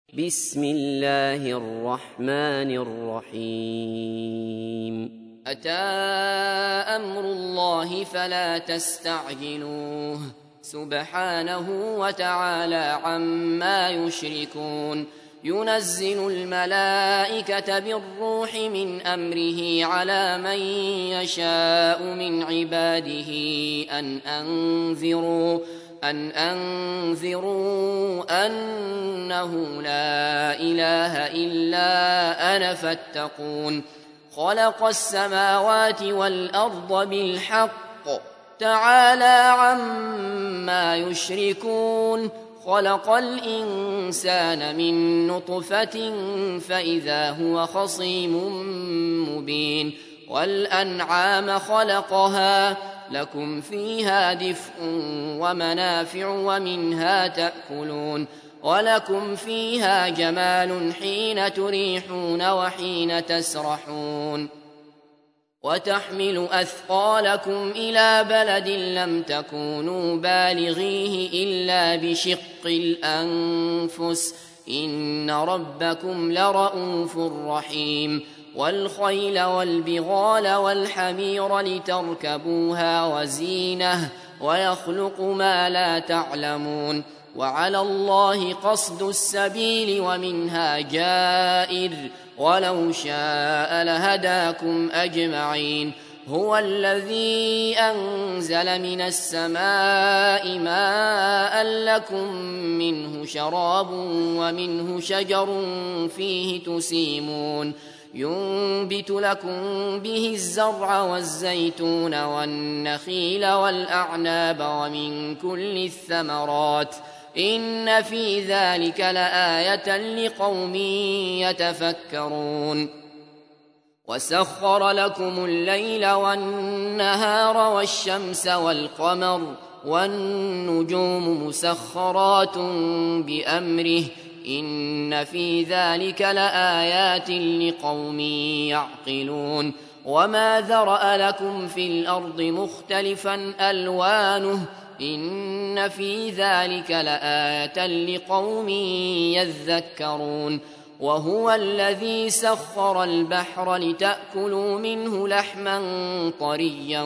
بسم الله الرحمن الرحيم أتى أمر الله فلا تستعجلوه سبحانه وتعالى عما يشركون ينزل الملائكة بالروح من أمره على من يشاء من عباده أن أنذروا أنه لا إله إلا أنا فاتقون خلق السماوات والأرض بالحق تعالى عما يشركون خلق الإنسان من نطفة فإذا هو خصيم مبين والأنعام خلقها لكم فيها دفء ومنافع ومنها تأكلون ولكم فيها جمال حين تريحون وحين تسرحون وتحمل أثقالكم إلى بلد لم تكونوا بالغيه إلا بشق الأنفس إن ربكم لرءوف رحيم والخيل والبغال والحمير لتركبوها وزينة ويخلق ما لا تعلمون وعلى الله قصد السبيل ومنها جائر ولو شاء لهداكم أجمعين هو الذي أنزل من السماء ماء لكم منه شراب ومنه شجر فيه تسيمون ينبت لكم به الزرع والزيتون والنخيل والأعناب ومن كل الثمرات إن في ذلك لآية لقوم يتفكرون وسخر لكم الليل والنهار والشمس والقمر والنجوم مسخرات بأمره إن في ذلك لآيات لقوم يعقلون وما ذرأ لكم في الأرض مختلفا ألوانه إن في ذلك لآية لقوم يذكرون وهو الذي سخر البحر لتأكلوا منه لحما طريا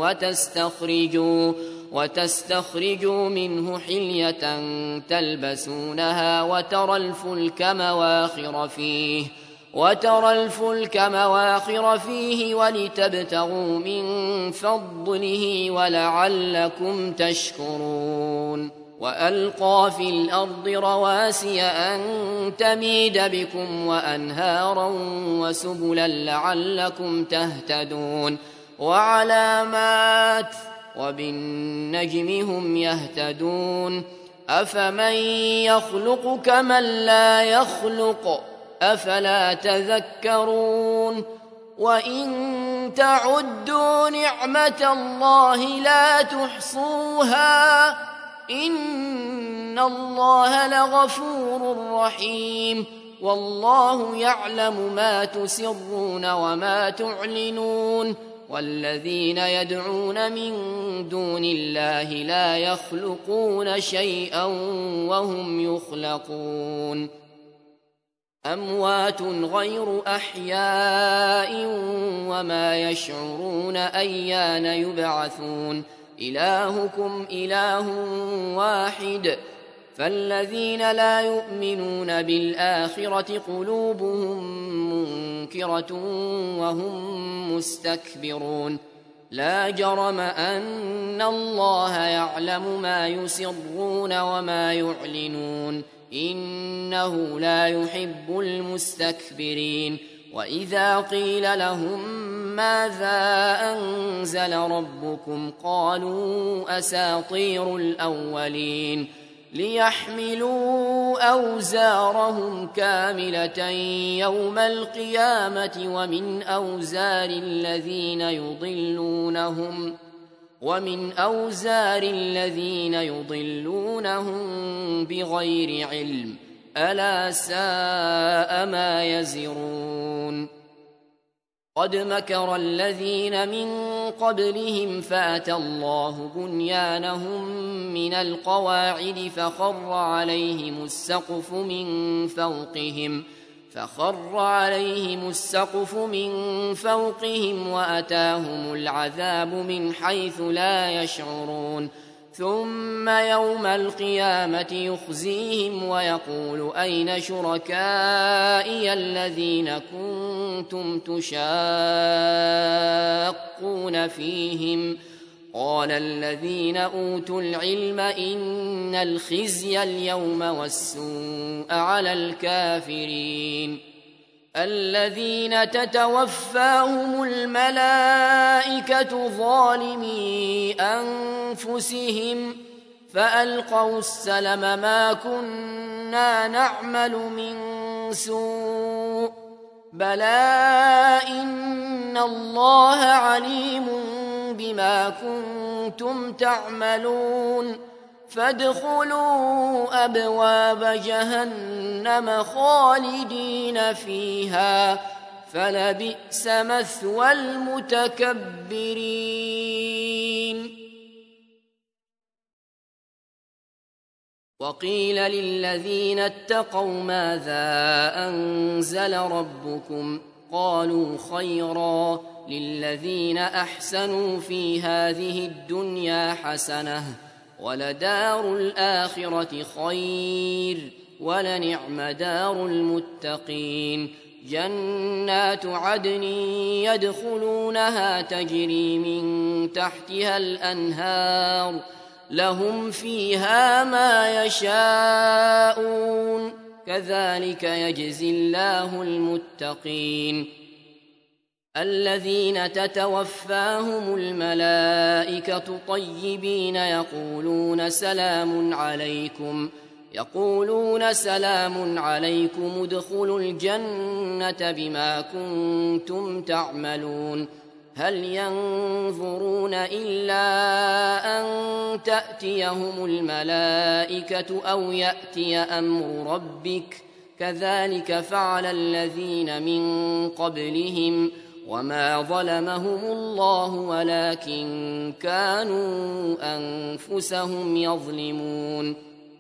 وتستخرجوا منه حلية تلبسونها وترى الفلك مواخر فيه ولتبتغوا من فضله ولعلكم تشكرون وألقى في الأرض رواسي أن تميد بكم وأنهارا وسبلا لعلكم تهتدون وعلامات وبالنجم هم يهتدون أفمن يخلق كمن لا يخلق أفلا تذكرون وإن تعدوا نعمة الله لا تحصوها إن الله لغفور رحيم والله يعلم ما تسرون وما تعلنون والذين يدعون من دون الله لا يخلقون شيئا وهم يخلقون أموات غير أحياء وما يشعرون أيان يبعثون إلهكم إله واحد فالذين لا يؤمنون بالآخرة قلوبهم منكرة وهم مستكبرون لا جرم أن الله يعلم ما يسرون وما يعلنون إنه لا يحب المستكبرين وإذا قيل لهم ماذا أنزل ربكم قالوا أساطير الأولين ليحملوا أوزارهم كاملة يوم القيامة ومن أوزار الذين يضلونهم بغير علم ألا ساء ما يزرون قد مكر الذين من قبلهم فأتى الله بنيانهم من القواعد فخر عليهم السقف من فوقهم وأتاهم العذاب من حيث لا يشعرون ثم يوم القيامة يخزيهم ويقول أين شركائي الذين كنتم تشاقون فيهم قال الذين أوتوا العلم إن الخزي اليوم والسوء على الكافرين الذين تتوفاهم الملائكة ظالمي أنفسهم فألقوا السلم ما كنا نعمل من سوء بلى إن الله عليم بما كنتم تعملون فادخلوا أبواب جهنم خالدين فيها فلبئس مثوى المتكبرين وقيل للذين اتقوا ماذا أنزل ربكم قالوا خيرا للذين أحسنوا في هذه الدنيا حسنة ولدار الآخرة خير ولنعم دار المتقين جنات عدن يدخلونها تجري من تحتها الأنهار لهم فيها ما يشاءون كذلك يجزي الله المتقين الذين تتوفاهم الملائكة طيبين يقولون سلام عليكم ادخلوا الجنة بما كنتم تعملون هل ينظرون إلا أن تأتيهم الملائكة أو يأتي أمر ربك كذلك فعل الذين من قبلهم وما ظلمهم الله ولكن كانوا أنفسهم يظلمون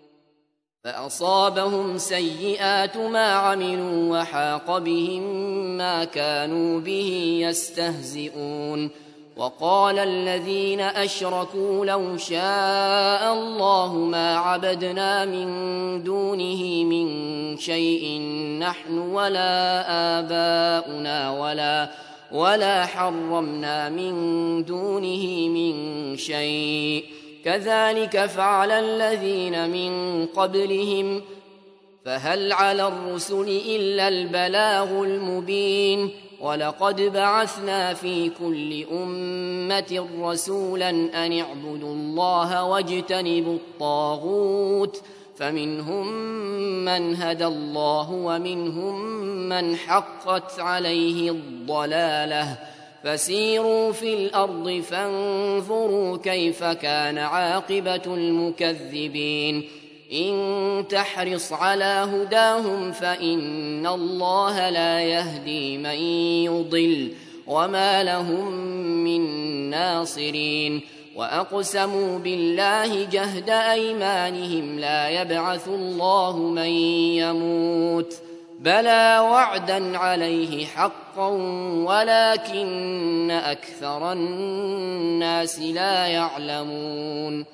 فأصابهم سيئات ما عملوا وحاق بهم ما كانوا به يستهزئون وقال الذين أشركوا لو شاء الله ما عبدنا من دونه من شيء نحن ولا آباؤنا ولا حرمنا من دونه من شيء كذلك فعل الذين من قبلهم فهل على الرسل إلا البلاغ المبين ولقد بعثنا في كل أمة رسولا أن اعبدوا الله واجتنبوا الطاغوت فمنهم من هدى الله ومنهم من حقت عليه الضلالة فسيروا في الأرض فانظروا كيف كان عاقبة المكذبين إن تحرص على هداهم فإن الله لا يهدي من يضل وما لهم من ناصرين وأقسموا بالله جهد أيمانهم لا يبعث الله من يموت بلى وعدا عليه حقا ولكن أكثر الناس لا يعلمون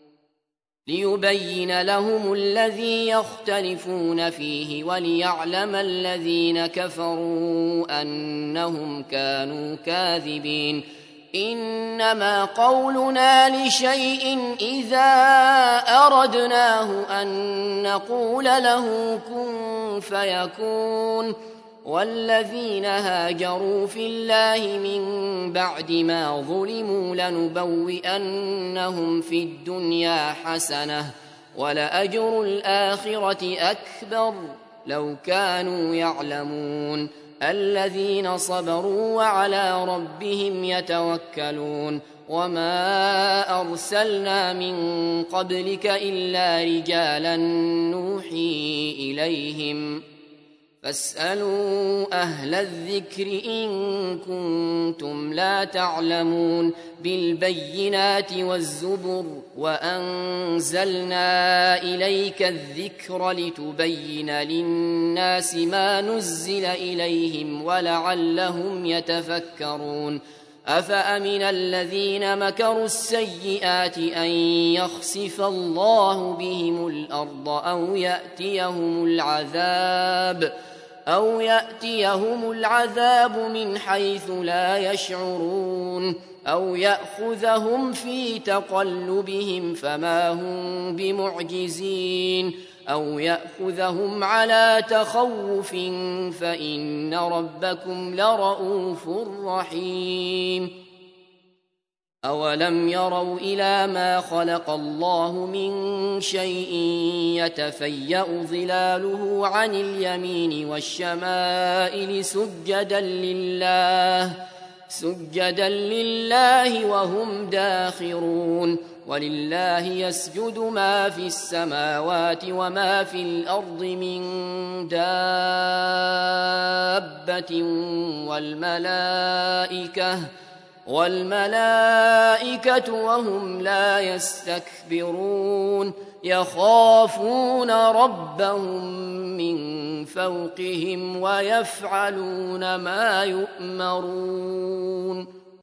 ليبين لهم الذي يختلفون فيه وليعلم الذين كفروا أنهم كانوا كاذبين إنما قولنا لشيء إذا أردناه أن نقول له كن فيكون والذين هاجروا في الله من بعد ما ظلموا لنبوئنهم في الدنيا حسنة ولأجر الآخرة أكبر لو كانوا يعلمون الذين صبروا وعلى ربهم يتوكلون وما أرسلنا من قبلك إلا رجالا نوحي إليهم فاسألوا أهل الذكر إن كنتم لا تعلمون بالبينات والزبر وأنزلنا إليك الذكر لتبين للناس ما نزل إليهم ولعلهم يتفكرون أفأمن الذين مكروا السيئات أن يخسف الله بهم الأرض أو يأتيهم العذاب من حيث لا يشعرون أو يأخذهم في تقلبهم فما هم بمعجزين أو يأخذهم على تخوف فإن ربكم لرؤوف رحيم أولم يروا إلى ما خلق الله من شيء يتفيأ ظلاله عن اليمين والشمائل سجدا لله وهم داخرون ولله يسجد ما في السماوات وما في الأرض من دابة والملائكة وهم لا يستكبرون يخافون ربهم من فوقهم ويفعلون ما يؤمرون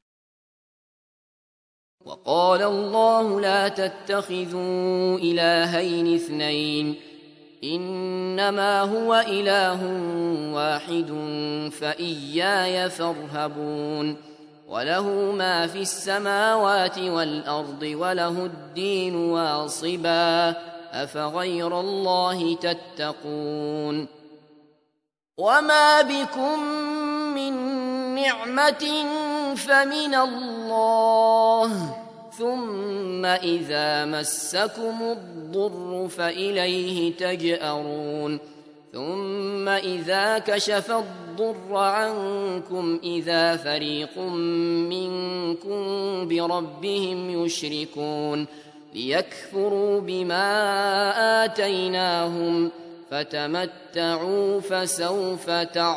وقال الله لا تتخذوا إلهين اثنين إنما هو إله واحد فإياي فارهبون وله ما في السماوات والأرض وله الدين واصبا أفغير الله تتقون وما بكم من نعمة فمن الله ثم إذا مسكم الضر فإليه تجأرون ثم إذا كشف الضر عنكم إذا فريق منكم بربهم يشركون ليكفروا بما آتيناهم فتمتعوا فسوف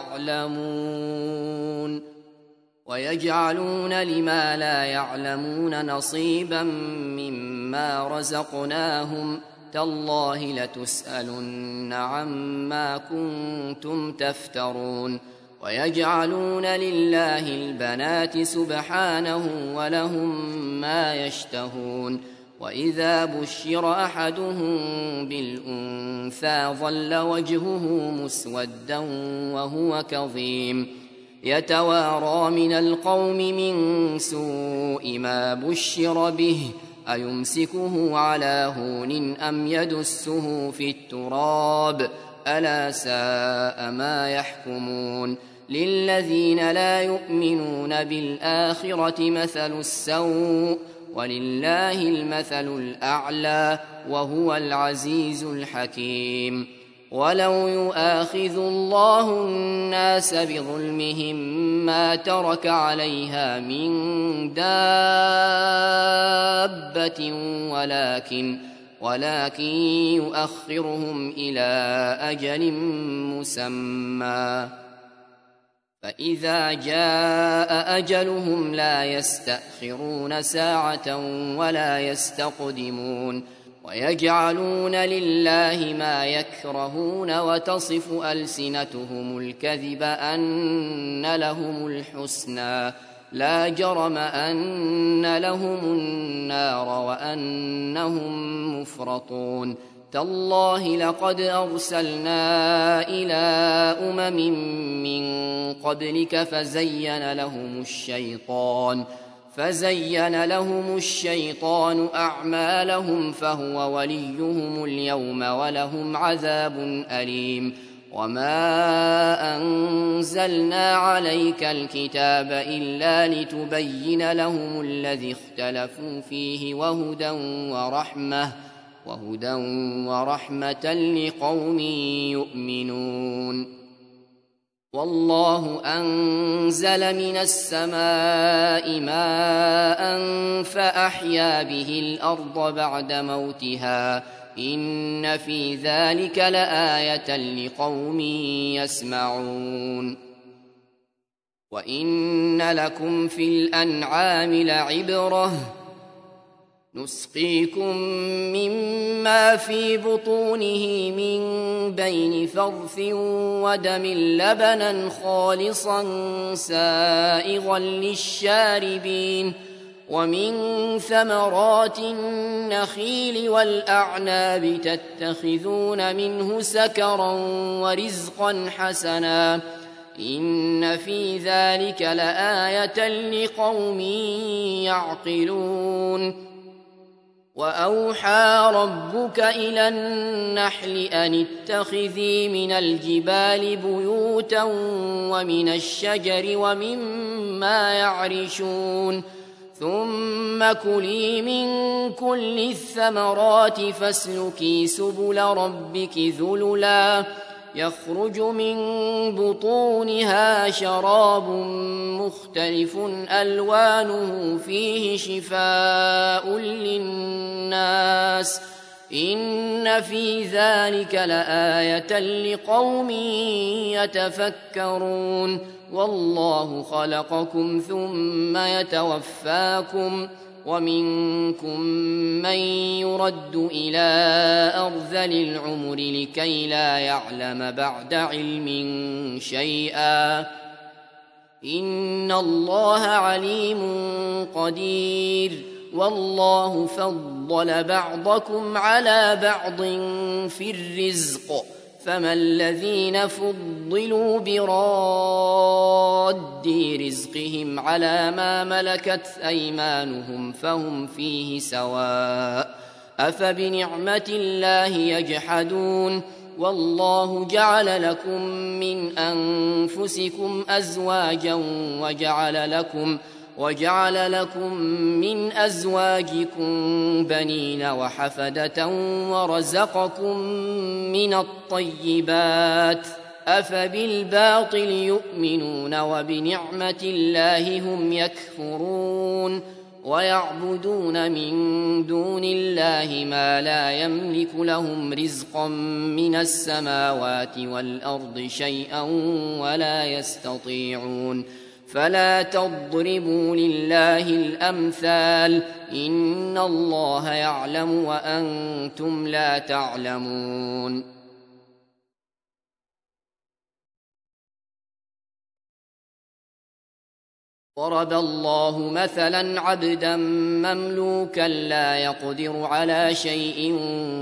تعلمون ويجعلون لما لا يعلمون نصيبا مما رزقناهم تالله لتسألن عما كنتم تفترون ويجعلون لله البنات سبحانه ولهم ما يشتهون وإذا بشر أحدهم بالأنثى ظل وجهه مسودا وهو كظيم يتوارى من القوم من سوء ما بشر به أيمسكه على هون أم يدسه في التراب ألا ساء ما يحكمون للذين لا يؤمنون بالآخرة مثل السوء ولله المثل الأعلى وهو العزيز الحكيم ولو يؤاخذ الله الناس بظلمهم ما ترك عليها من دابة ولكن يؤخرهم إلى أجل مسمى فإذا جاء أجلهم لا يستأخرون ساعة ولا يستقدمون ويجعلون لله ما يكرهون وتصف ألسنتهم الكذب أن لهم الحسنى لا جرم أن لهم النار وأنهم مفرطون تالله لقد أرسلنا إلى من قبلك فزين لهم الشيطان أعمالهم فهو وليهم اليوم ولهم عذاب أليم وما أنزلنا عليك الكتاب إلا لتبين لهم الذي اختلفوا فيه وهدى ورحمة لقوم يؤمنون والله أنزل من السماء ماء فأحيا به الأرض بعد موتها إن في ذلك لآية لقوم يسمعون وإن لكم في الأنعام لعبرة نسقيكم مما في بطونه من بين فرث ودم لبنا خالصا سائغا للشاربين ومن ثمرات النخيل والأعناب تتخذون منه سكرا ورزقا حسنا إن في ذلك لآية لقوم يعقلون وأوحى ربك إلى النحل أن اتخذي من الجبال بيوتا ومن الشجر ومما يعرشون ثم كلي من كل الثمرات فاسلكي سبل ربك ذللا يخرج من بطونها شراب مختلف ألوانه فيه شفاء للناس إن في ذلك لآية لقوم يتفكرون والله خلقكم ثم يتوفاكم ومنكم من يرد إلى أرذل العمر لكي لا يعلم بعد علم شيئا إن الله عليم قدير والله فضل بعضكم على بعض في الرزق فما الذين فضلوا براد رزقهم على ما ملكت أيمانهم فهم فيه سواء أفبنعمة الله يجحدون والله جعل لكم من أنفسكم أزواجا وجعل لكم من أزواجكم بنين وحفدة ورزقكم من الطيبات أفبالباطل يؤمنون وبنعمة الله هم يكفرون ويعبدون من دون الله ما لا يملك لهم رزقا من السماوات والأرض شيئا ولا يستطيعون فلا تضربوا لله الأمثال إن الله يعلم وأنتم لا تعلمون ضرب الله مثلا عبدا مملوكا لا يقدر على شيء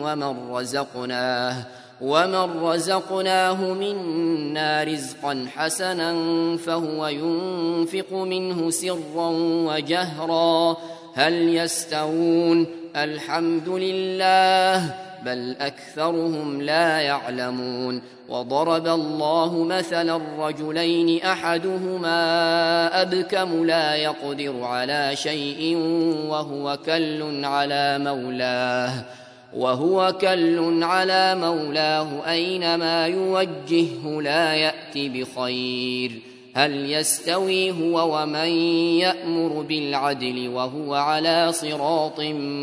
ومن رزقناه منا رزقا حسنا فهو ينفق منه سرا وجهرا هل يستوون الحمد لله بل أكثرهم لا يعلمون وضرب الله مثلا رجلين أحدهما أبكم لا يقدر على شيء وهو كل على مولاه أينما يوجهه لا يأتي بخير هل يستوي هو ومن يأمر بالعدل وهو على صراط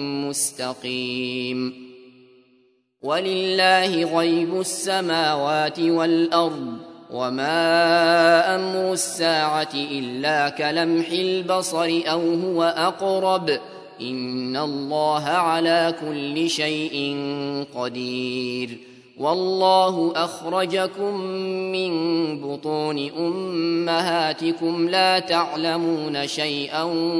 مستقيم ولله غيب السماوات والأرض وما أمر الساعة إلا كلمح البصر أو هو أقرب إن الله على كل شيء قدير والله أخرجكم من بطون أمهاتكم لا تعلمون شيئا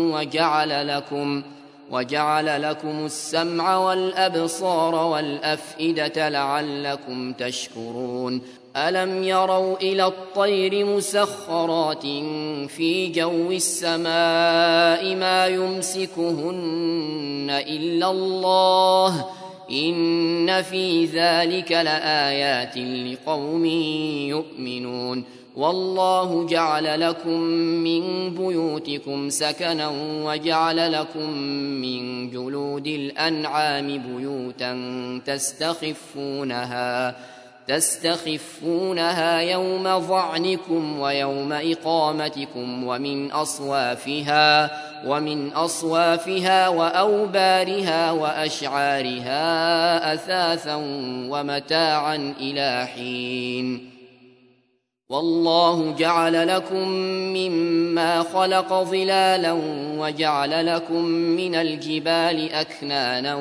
وجعل لكم السمع والأبصار والأفئدة لعلكم تشكرون ألم يروا إلى الطير مسخرات في جو السماء ما يمسكهن إلا الله إن في ذلك لآيات لقوم يؤمنون والله جعل لكم من بيوتكم سكنا وجعل لكم من جلود الأنعام بيوتا تستخفونها يوم ظعنكم ويوم إقامتكم ومن أصوافها وأوبارها وأشعارها أثاثا ومتاعا إلى حين. والله جعل لكم مما خلق ظلالا وجعل لكم من الجبال أكنانا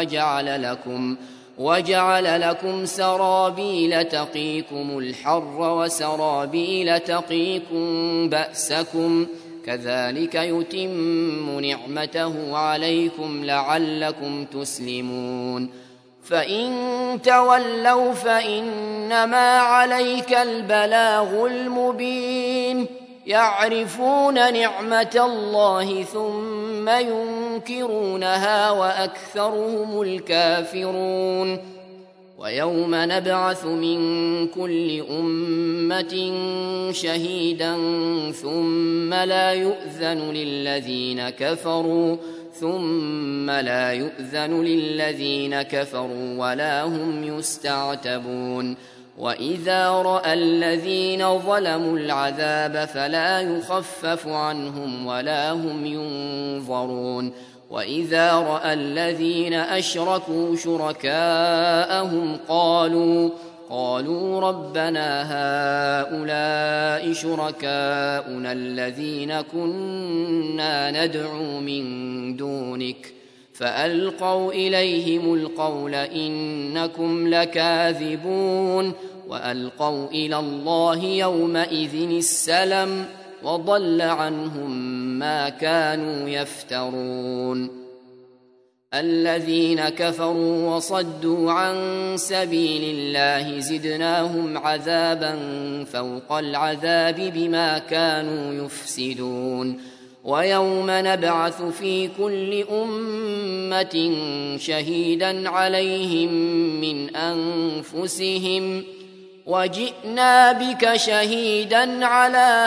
وجعل لكم سرابيل تقيكم الحر وسرابيل تقيكم بأسكم كذلك يتم نعمته عليكم لعلكم تسلمون. فإن تولوا فإنما عليك البلاغ المبين. يعرفون نعمة الله ثم ينكرونها وأكثرهم الكافرون. ويوم نبعث من كل أمة شهيدا ثم لا يؤذن للذين كفروا ولا هم يستعتبون. وإذا رأى الذين ظلموا العذاب فلا يخفف عنهم ولا هم ينظرون. وإذا رأى الذين أشركوا شركاءهم قالوا ربنا هؤلاء شركاؤنا الذين كنا ندعو من دونك فألقوا إليهم القول إنكم لكاذبون. وألقوا إلى الله يومئذ السلم وضل عنهم ما كانوا يفترون. الذين كفروا وصدوا عن سبيل الله زدناهم عذابا فوق العذاب بما كانوا يفسدون. ويوم نبعث في كل أمة شهيدا عليهم من أنفسهم وجئنا بك شهيدا على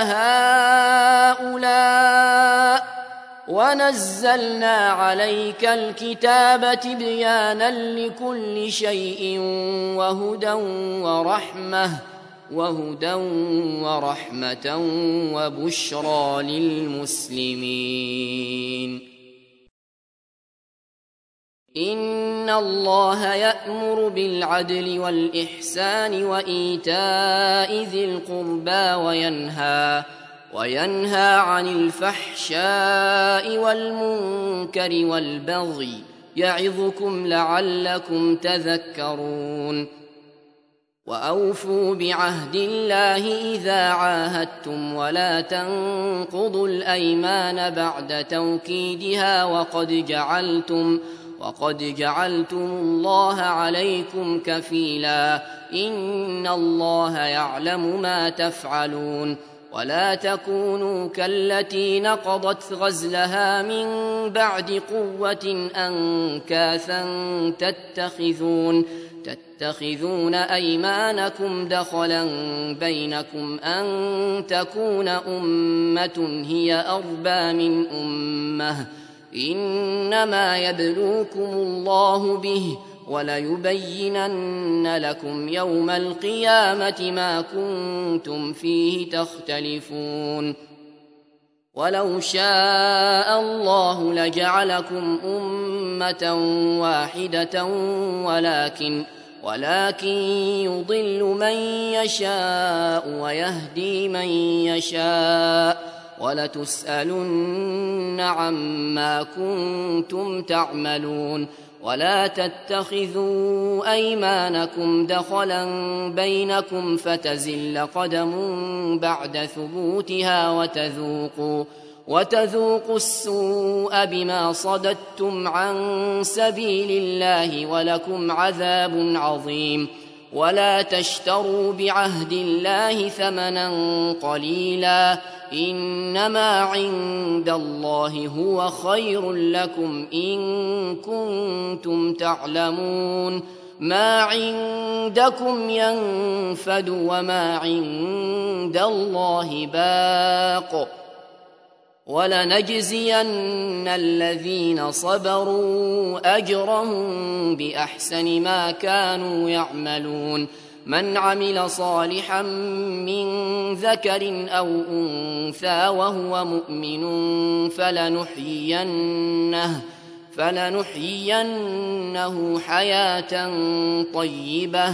هؤلاء ونزلنا عليك الكتاب تبيانا لكل شيء وهدى ورحمة وبشرى للمسلمين. إن الله يأمر بالعدل والإحسان وإيتاء ذي القربى وينهى عن الفحشاء والمنكر والبغي يعظكم لعلكم تذكرون. وأوفوا بعهد الله إذا عاهدتم ولا تنقضوا الأيمان بعد توكيدها وقد جعلتم الله عليكم كفيلا إن الله يعلم ما تفعلون. ولا تكونوا كالتي نقضت غزلها من بعد قوة أنكاثا تتخذون أيمانكم دخلا بينكم أن تكون أمة هي أربى من أمة إنما يبلوكم الله به وليبينن لكم يوم القيامة ما كنتم فيه تختلفون. ولو شاء الله لجعلكم أمة واحدة ولكن يضل من يشاء ويهدي من يشاء ولتسألن عما كنتم تعملون. ولا تتخذوا أيمانكم دخلا بينكم فتزل قدم بعد ثبوتها وتذوقوا السوء بما صددتم عن سبيل الله ولكم عذاب عظيم. ولا تشتروا بعهد الله ثمنا قليلا إنما عند الله هو خير لكم إن كنتم تعلمون. ما عندكم ينفد وما عند الله باق ولنجزين الذين صبروا أجرهم بأحسن ما كانوا يعملون. من عمل صالحا من ذكر أو أنثى وهو مؤمن فلنحيينه حياة طيبة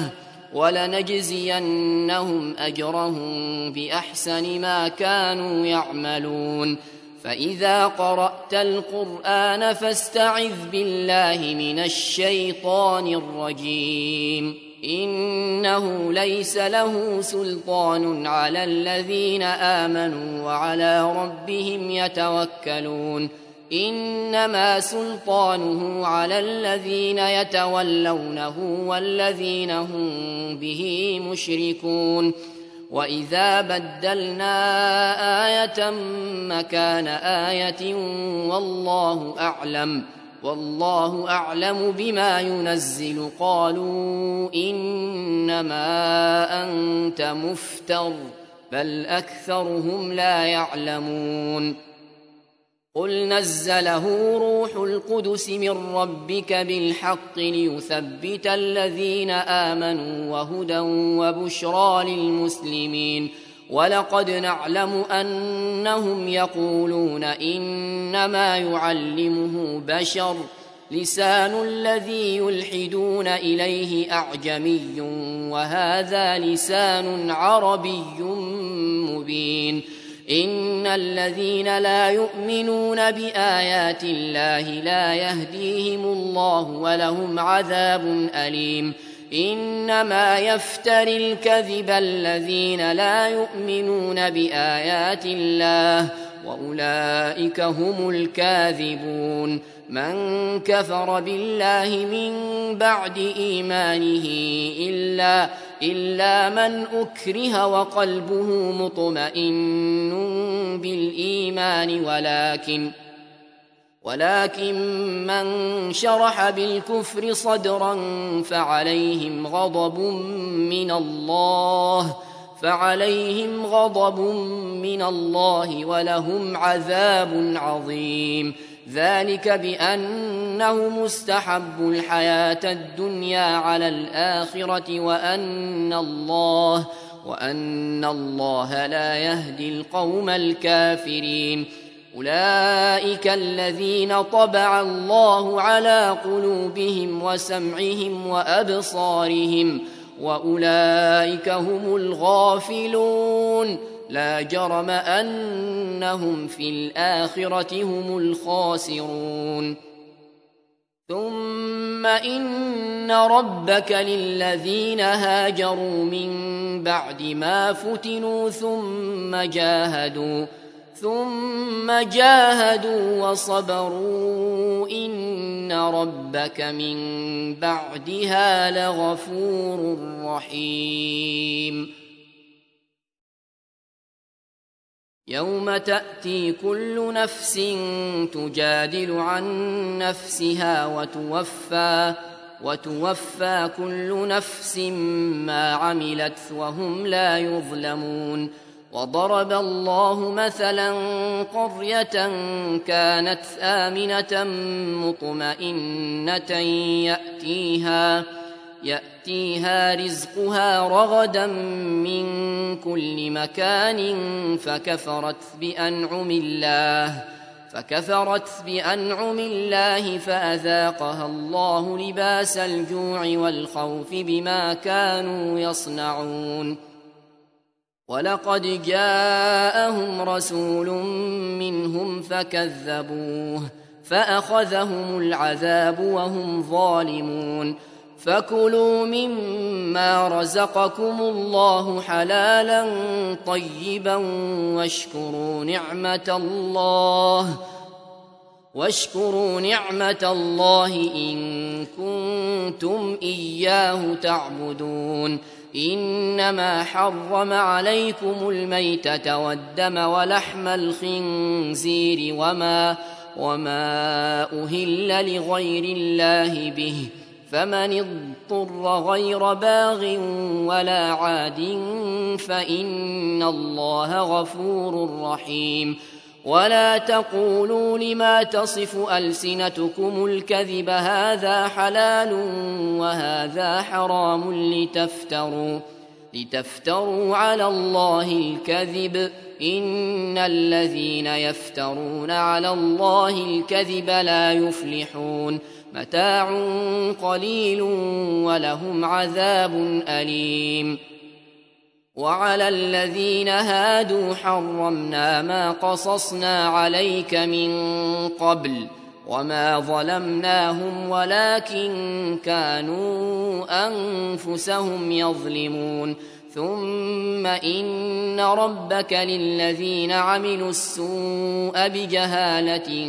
ولنجزينهم أجرهم بأحسن ما كانوا يعملون فإذا قرأت القرآن فاستعذ بالله من الشيطان الرجيم إنه ليس له سلطان على الذين آمنوا وعلى ربهم يتوكلون إنما سلطانه على الذين يتولونه والذين هم به مشركون وإذا بدلنا آية مكان آية والله أعلم بما ينزل قالوا إنما أنت مفتر بل أكثرهم لا يعلمون قل نزله روح القدس من ربك بالحق ليثبت الذين آمنوا وهدى وبشرى للمسلمين ولقد نعلم أنهم يقولون إنما يعلمه بشر لسان الذي يلحدون إليه أعجمي وهذا لسان عربي مبين إن الذين لا يؤمنون بآيات الله لا يهديهم الله ولهم عذاب أليم إنما يفتري الكذب الذين لا يؤمنون بآيات الله وأولئك هم الكاذبون من كفر بالله من بعد إيمانه إلا من أكره وقلبه مطمئن بالإيمان ولكن من شرح بالكفر صدرا فعليهم غضب من الله ولهم عذاب عظيم ذلك بأنه مستحب الحياة الدنيا على الآخرة وأن الله لا يهدي القوم الكافرين أولئك الذين طبع الله على قلوبهم وسمعهم وأبصارهم وأولئك هم الغافلون لا جرم أنهم في الآخرة هم الخاسرون ثم إن ربك للذين هاجروا من بعد ما فتنوا ثم جاهدوا وصبروا إن ربك من بعدها لغفور رحيم يوم تأتي كل نفس تجادل عن نفسها وتوفى كل نفس ما عملت وهم لا يظلمون وضرب الله مثلا قرية كانت آمنة مطمئنة يأتيها رزقها رغدا من كل مكان فكفرت بأنعم الله فأذاقها الله لباس الجوع والخوف بما كانوا يصنعون ولقد جاءهم رسول منهم فكذبوه فأخذهم العذاب وهم ظالمون فكلوا مما رزقكم الله حلالا طيبا واشكروا نعمة الله إن كنتم إياه تعبدون إنما حرم عليكم الميتة والدم ولحم الخنزير وما أهل لغير الله به فمن اضطر غير باغ ولا عاد فإن الله غفور رحيم ولا تقولوا لما تصف ألسنتكم الكذب هذا حلال وهذا حرام لتفتروا على الله الكذب إن الذين يفترون على الله الكذب لا يفلحون متاع قليل ولهم عذاب أليم وعلى الذين هادوا حرمنا ما قصصنا عليك من قبل وما ظلمناهم ولكن كانوا أنفسهم يظلمون ثم إن ربك للذين عملوا السوء بجهالة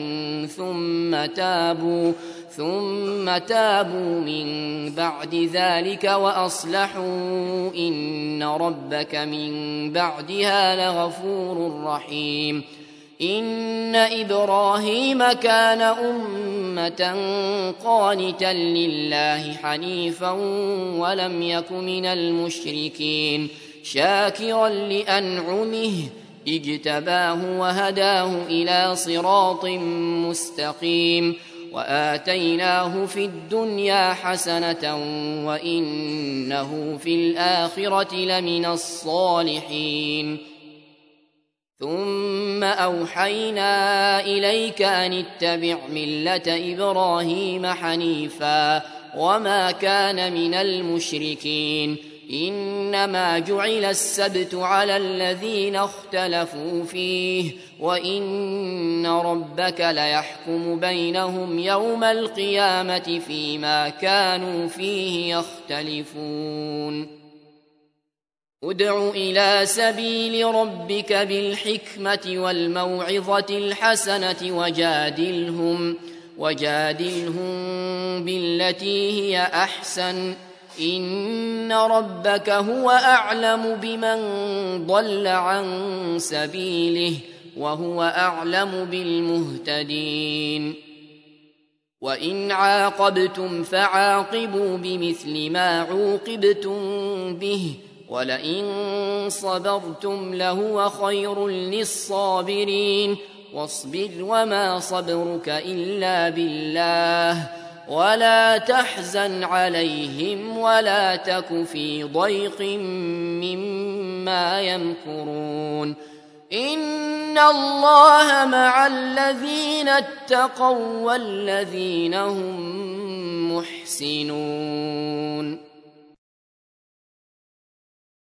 ثم تابوا من بعد ذلك وأصلحوا إن ربك من بعدها لغفور رحيم إن إبراهيم كان أمة قانتا لله حنيفا ولم يك من المشركين شاكرا لأنعمه اجتباه وهداه إلى صراط مستقيم وآتيناه في الدنيا حسنة وإنه في الآخرة لمن الصالحين ثم أوحينا إليك أن اتبع ملة إبراهيم حنيفا وما كان من المشركين إنما جعل السبت على الذين اختلفوا فيه وإن ربك ليحكم بينهم يوم القيامة فيما كانوا فيه يختلفون ادع إلى سبيل ربك بالحكمة والموعظة الحسنة وجادلهم بالتي هي أحسن إن ربك هو أعلم بمن ضل عن سبيله وهو أعلم بالمهتدين وإن عاقبتم فعاقبوا بمثل ما عوقبتم به ولئن صبرتم لهو خير للصابرين واصبر وما صبرك إلا بالله ولا تحزن عليهم ولا تك في ضيق مما يمكرون إن الله مع الذين اتقوا والذين هم محسنون